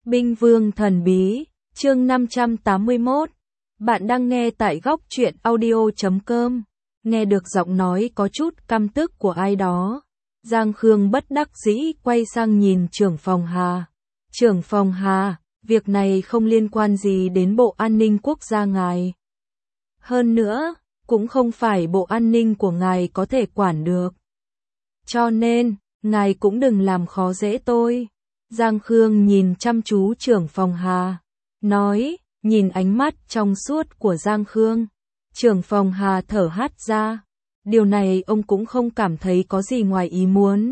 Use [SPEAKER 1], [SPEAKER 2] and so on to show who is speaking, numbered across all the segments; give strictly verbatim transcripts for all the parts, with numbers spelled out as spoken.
[SPEAKER 1] Binh Vương Thần Bí, chương năm trăm tám mươi mốt. Bạn đang nghe tại góc truyện audio chấm com. Nghe được giọng nói có chút căm tức của ai đó, Giang Khương bất đắc dĩ quay sang nhìn trưởng phòng Hà. Trưởng phòng Hà, việc này không liên quan gì đến Bộ An ninh Quốc gia ngài. Hơn nữa, cũng không phải Bộ An ninh của ngài có thể quản được. Cho nên, ngài cũng đừng làm khó dễ tôi. Giang Khương nhìn chăm chú trưởng phòng Hà, nói, nhìn ánh mắt trong suốt của Giang Khương. Trưởng phòng Hà thở hắt ra, điều này ông cũng không cảm thấy có gì ngoài ý muốn.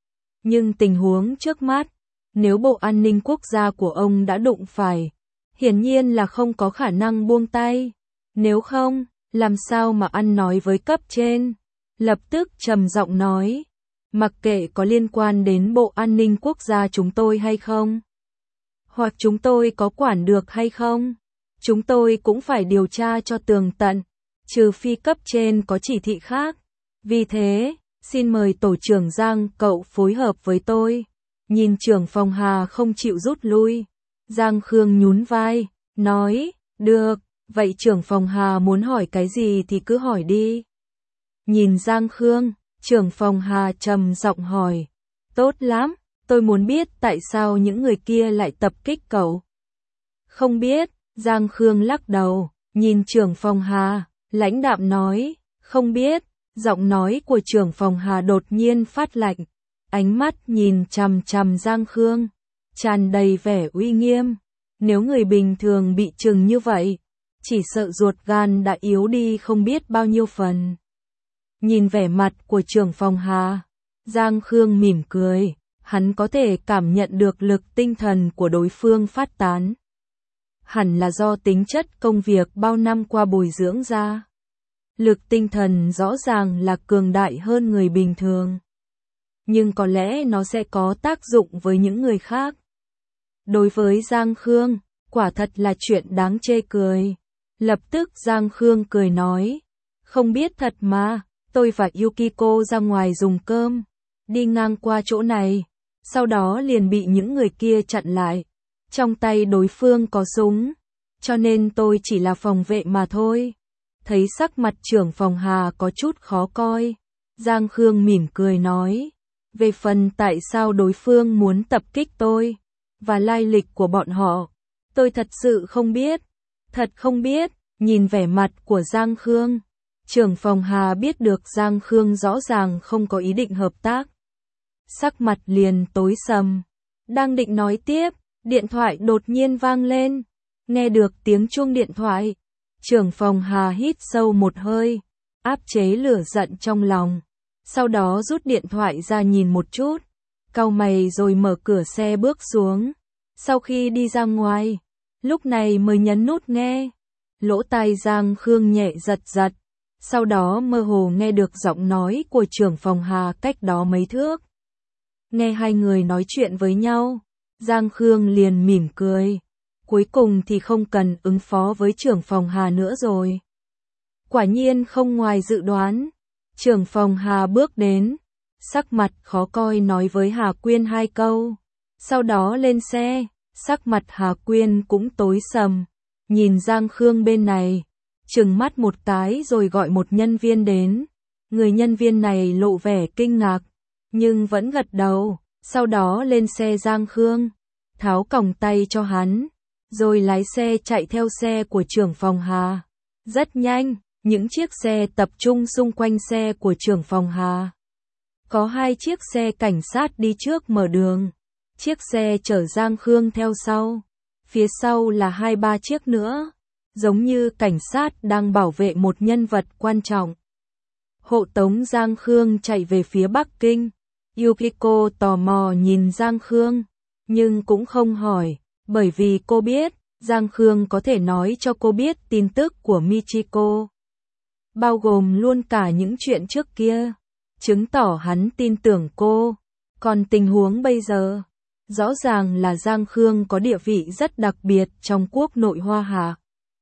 [SPEAKER 1] Nhưng tình huống trước mắt, nếu Bộ An ninh Quốc gia của ông đã đụng phải, hiển nhiên là không có khả năng buông tay. Nếu không, làm sao mà ăn nói với cấp trên? Lập tức trầm giọng nói, mặc kệ có liên quan đến Bộ An ninh Quốc gia chúng tôi hay không, hoặc chúng tôi có quản được hay không, chúng tôi cũng phải điều tra cho tường tận, trừ phi cấp trên có chỉ thị khác. Vì thế, xin mời tổ trưởng Giang cậu phối hợp với tôi. Nhìn trưởng phòng Hà không chịu rút lui, Giang Khương nhún vai, nói, được, vậy trưởng phòng Hà muốn hỏi cái gì thì cứ hỏi đi. Nhìn Giang Khương, trưởng phòng Hà trầm giọng hỏi, tốt lắm, tôi muốn biết tại sao những người kia lại tập kích cậu. Không biết, Giang Khương lắc đầu, nhìn trưởng phòng Hà, lãnh đạm nói, không biết. Giọng nói của trưởng phòng Hà đột nhiên phát lạnh, ánh mắt nhìn chằm chằm Giang Khương, tràn đầy vẻ uy nghiêm. Nếu người bình thường bị trừng như vậy, chỉ sợ ruột gan đã yếu đi không biết bao nhiêu phần. Nhìn vẻ mặt của trưởng phòng Hà, Giang Khương mỉm cười, hắn có thể cảm nhận được lực tinh thần của đối phương phát tán. Hẳn là do tính chất công việc bao năm qua bồi dưỡng ra. Lực tinh thần rõ ràng là cường đại hơn người bình thường. Nhưng có lẽ nó sẽ có tác dụng với những người khác. Đối với Giang Khương, quả thật là chuyện đáng chê cười. Lập tức Giang Khương cười nói, không biết thật mà, tôi và Yukiko ra ngoài dùng cơm, đi ngang qua chỗ này, sau đó liền bị những người kia chặn lại. Trong tay đối phương có súng, cho nên tôi chỉ là phòng vệ mà thôi. Thấy sắc mặt trưởng phòng Hà có chút khó coi, Giang Khương mỉm cười nói, về phần tại sao đối phương muốn tập kích tôi, và lai lịch của bọn họ, tôi thật sự không biết, thật không biết. Nhìn vẻ mặt của Giang Khương, trưởng phòng Hà biết được Giang Khương rõ ràng không có ý định hợp tác. Sắc mặt liền tối sầm, đang định nói tiếp, điện thoại đột nhiên vang lên, nghe được tiếng chuông điện thoại. Trưởng phòng Hà hít sâu một hơi, áp chế lửa giận trong lòng, sau đó rút điện thoại ra nhìn một chút, cau mày rồi mở cửa xe bước xuống. Sau khi đi ra ngoài, lúc này mới nhấn nút nghe. Lỗ tai Giang Khương nhẹ giật giật, sau đó mơ hồ nghe được giọng nói của trưởng phòng Hà cách đó mấy thước. Nghe hai người nói chuyện với nhau, Giang Khương liền mỉm cười. Cuối cùng thì không cần ứng phó với trưởng phòng Hà nữa rồi. Quả nhiên không ngoài dự đoán. Trưởng phòng Hà bước đến, sắc mặt khó coi nói với Hà Quyên hai câu. Sau đó lên xe, sắc mặt Hà Quyên cũng tối sầm. Nhìn Giang Khương bên này, trừng mắt một cái rồi gọi một nhân viên đến. Người nhân viên này lộ vẻ kinh ngạc, nhưng vẫn gật đầu. Sau đó lên xe Giang Khương, tháo còng tay cho hắn, rồi lái xe chạy theo xe của trưởng phòng Hà. Rất nhanh, những chiếc xe tập trung xung quanh xe của trưởng phòng Hà. Có hai chiếc xe cảnh sát đi trước mở đường, chiếc xe chở Giang Khương theo sau. Phía sau là hai ba chiếc nữa, giống như cảnh sát đang bảo vệ một nhân vật quan trọng. Hộ tống Giang Khương chạy về phía Bắc Kinh. Yukiko tò mò nhìn Giang Khương, nhưng cũng không hỏi. Bởi vì cô biết, Giang Khương có thể nói cho cô biết tin tức của Michiko, bao gồm luôn cả những chuyện trước kia, chứng tỏ hắn tin tưởng cô. Còn tình huống bây giờ, rõ ràng là Giang Khương có địa vị rất đặc biệt trong quốc nội Hoa Hạ.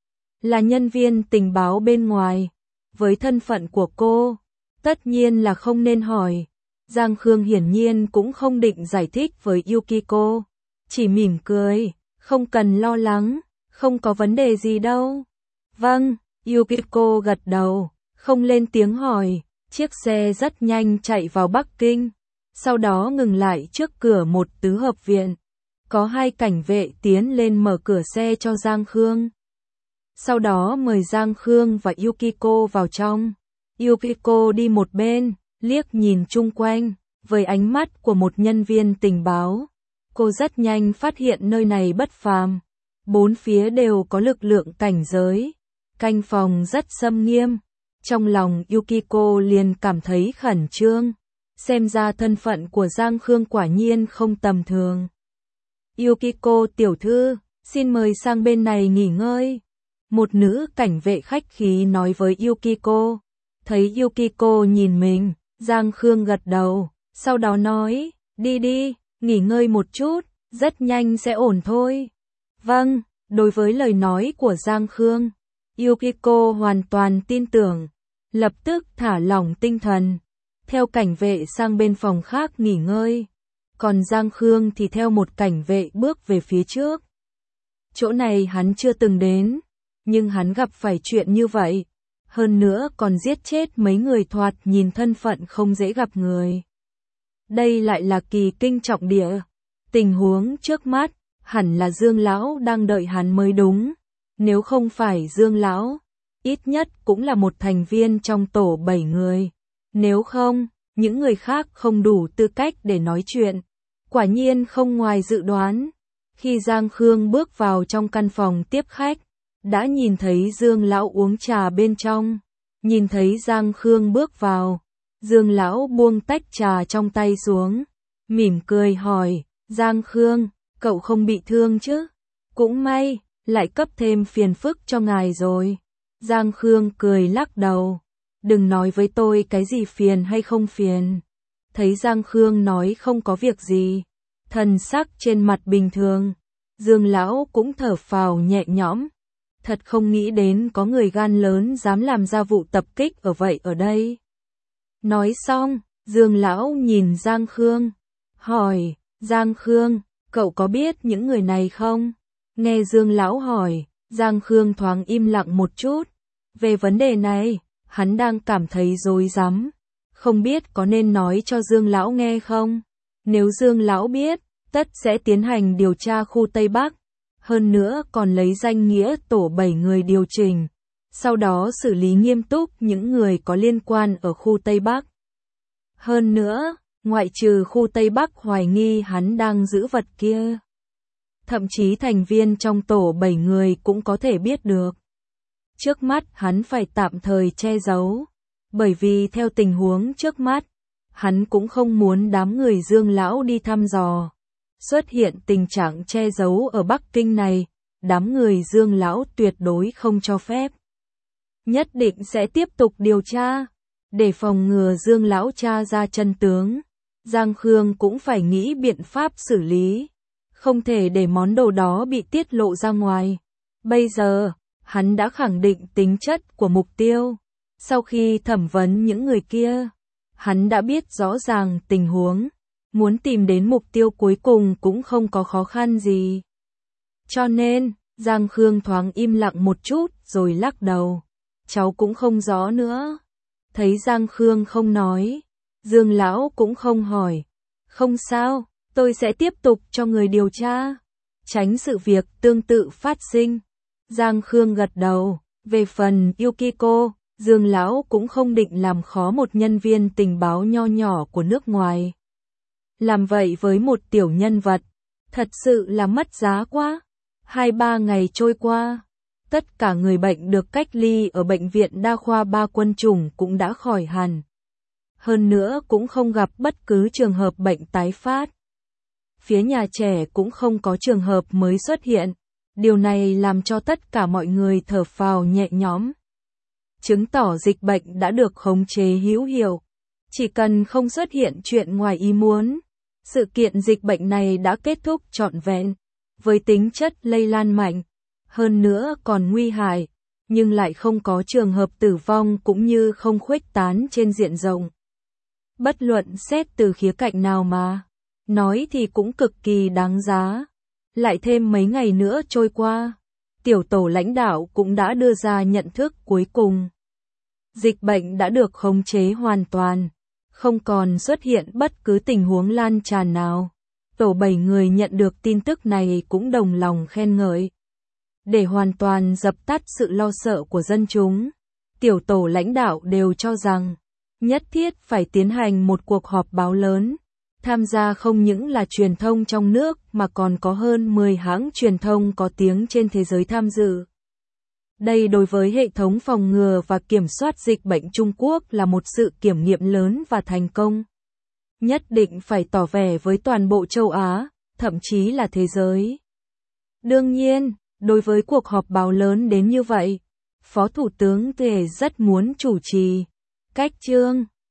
[SPEAKER 1] Là nhân viên tình báo bên ngoài, với thân phận của cô, tất nhiên là không nên hỏi. Giang Khương hiển nhiên cũng không định giải thích với Yukiko, chỉ mỉm cười, Không cần lo lắng, không có vấn đề gì đâu. Vâng, Yukiko gật đầu, không lên tiếng hỏi. Chiếc xe rất nhanh chạy vào Bắc Kinh, sau đó ngừng lại trước cửa một tứ hợp viện. Có hai cảnh vệ tiến lên mở cửa xe cho Giang Khương. Sau đó mời Giang Khương và Yukiko vào trong. Yukiko đi một bên, liếc nhìn chung quanh, với ánh mắt của một nhân viên tình báo. Cô rất nhanh phát hiện nơi này bất phàm. Bốn phía đều có lực lượng cảnh giới. Canh phòng rất xâm nghiêm. Trong lòng Yukiko liền cảm thấy khẩn trương. Xem ra thân phận của Giang Khương quả nhiên không tầm thường. Yukiko tiểu thư, xin mời sang bên này nghỉ ngơi. Một nữ cảnh vệ khách khí nói với Yukiko. Thấy Yukiko nhìn mình, Giang Khương gật đầu, sau đó nói, đi đi, nghỉ ngơi một chút, rất nhanh sẽ ổn thôi. Vâng, đối với lời nói của Giang Khương, Yukiko hoàn toàn tin tưởng, lập tức thả lỏng tinh thần, theo cảnh vệ sang bên phòng khác nghỉ ngơi. Còn Giang Khương thì theo một cảnh vệ bước về phía trước. Chỗ này hắn chưa từng đến, nhưng hắn gặp phải chuyện như vậy. Hơn nữa còn giết chết mấy người thoạt nhìn thân phận không dễ gặp người. Đây lại là kỳ kinh trọng địa. Tình huống trước mắt, hẳn là Dương Lão đang đợi hắn mới đúng. Nếu không phải Dương Lão, ít nhất cũng là một thành viên trong tổ bảy người. Nếu không, những người khác không đủ tư cách để nói chuyện. Quả nhiên không ngoài dự đoán. Khi Giang Khương bước vào trong căn phòng tiếp khách, đã nhìn thấy Dương Lão uống trà bên trong. Nhìn thấy Giang Khương bước vào, Dương Lão buông tách trà trong tay xuống, mỉm cười hỏi, Giang Khương, cậu không bị thương chứ? Cũng may, lại cấp thêm phiền phức cho ngài rồi. Giang Khương cười lắc đầu, đừng nói với tôi cái gì phiền hay không phiền. Thấy Giang Khương nói không có việc gì, thần sắc trên mặt bình thường, Dương Lão cũng thở phào nhẹ nhõm. Thật không nghĩ đến có người gan lớn dám làm ra vụ tập kích ở vậy ở đây. Nói xong, Dương Lão nhìn Giang Khương, hỏi, Giang Khương, cậu có biết những người này không? Nghe Dương Lão hỏi, Giang Khương thoáng im lặng một chút. Về vấn đề này, hắn đang cảm thấy rối rắm, không biết có nên nói cho Dương Lão nghe không? Nếu Dương Lão biết, tất sẽ tiến hành điều tra khu Tây Bắc. Hơn nữa còn lấy danh nghĩa tổ bảy người điều chỉnh, sau đó xử lý nghiêm túc những người có liên quan ở khu Tây Bắc. Hơn nữa, ngoại trừ khu Tây Bắc hoài nghi hắn đang giữ vật kia, thậm chí thành viên trong tổ bảy người cũng có thể biết được. Trước mắt hắn phải tạm thời che giấu, bởi vì theo tình huống trước mắt, hắn cũng không muốn đám người Dương Lão đi thăm dò. Xuất hiện tình trạng che giấu ở Bắc Kinh này, đám người Dương Lão tuyệt đối không cho phép. Nhất định sẽ tiếp tục điều tra, để phòng ngừa Dương Lão tra ra chân tướng. Giang Khương cũng phải nghĩ biện pháp xử lý, không thể để món đồ đó bị tiết lộ ra ngoài. Bây giờ, hắn đã khẳng định tính chất của mục tiêu. Sau khi thẩm vấn những người kia, hắn đã biết rõ ràng tình huống. Muốn tìm đến mục tiêu cuối cùng cũng không có khó khăn gì. Cho nên, Giang Khương thoáng im lặng một chút rồi lắc đầu. Cháu cũng không rõ nữa. Thấy Giang Khương không nói, Dương Lão cũng không hỏi. Không sao, tôi sẽ tiếp tục cho người điều tra, tránh sự việc tương tự phát sinh. Giang Khương gật đầu. Về phần Yukiko, Dương Lão cũng không định làm khó một nhân viên tình báo nho nhỏ của nước ngoài. Làm vậy với một tiểu nhân vật, thật sự là mất giá quá. Hai ba ngày trôi qua, tất cả người bệnh được cách ly ở bệnh viện đa khoa Ba Quân Chủng cũng đã khỏi hẳn. Hơn nữa cũng không gặp bất cứ trường hợp bệnh tái phát. Phía nhà trẻ cũng không có trường hợp mới xuất hiện. Điều này làm cho tất cả mọi người thở phào nhẹ nhõm. Chứng tỏ dịch bệnh đã được khống chế hữu hiệu. Chỉ cần không xuất hiện chuyện ngoài ý muốn, sự kiện dịch bệnh này đã kết thúc trọn vẹn, với tính chất lây lan mạnh, hơn nữa còn nguy hại, nhưng lại không có trường hợp tử vong cũng như không khuếch tán trên diện rộng. Bất luận xét từ khía cạnh nào mà, nói thì cũng cực kỳ đáng giá. Lại thêm mấy ngày nữa trôi qua, tiểu tổ lãnh đạo cũng đã đưa ra nhận thức cuối cùng. Dịch bệnh đã được khống chế hoàn toàn, không còn xuất hiện bất cứ tình huống lan tràn nào. Tổ bảy người nhận được tin tức này cũng đồng lòng khen ngợi. Để hoàn toàn dập tắt sự lo sợ của dân chúng, tiểu tổ lãnh đạo đều cho rằng nhất thiết phải tiến hành một cuộc họp báo lớn. Tham gia không những là truyền thông trong nước mà còn có hơn mười hãng truyền thông có tiếng trên thế giới tham dự. Đây đối với hệ thống phòng ngừa và kiểm soát dịch bệnh Trung Quốc là một sự kiểm nghiệm lớn và thành công. Nhất định phải tỏ vẻ với toàn bộ châu Á, thậm chí là thế giới. Đương nhiên, đối với cuộc họp báo lớn đến như vậy, Phó Thủ tướng Tề rất muốn chủ trì. Cách chương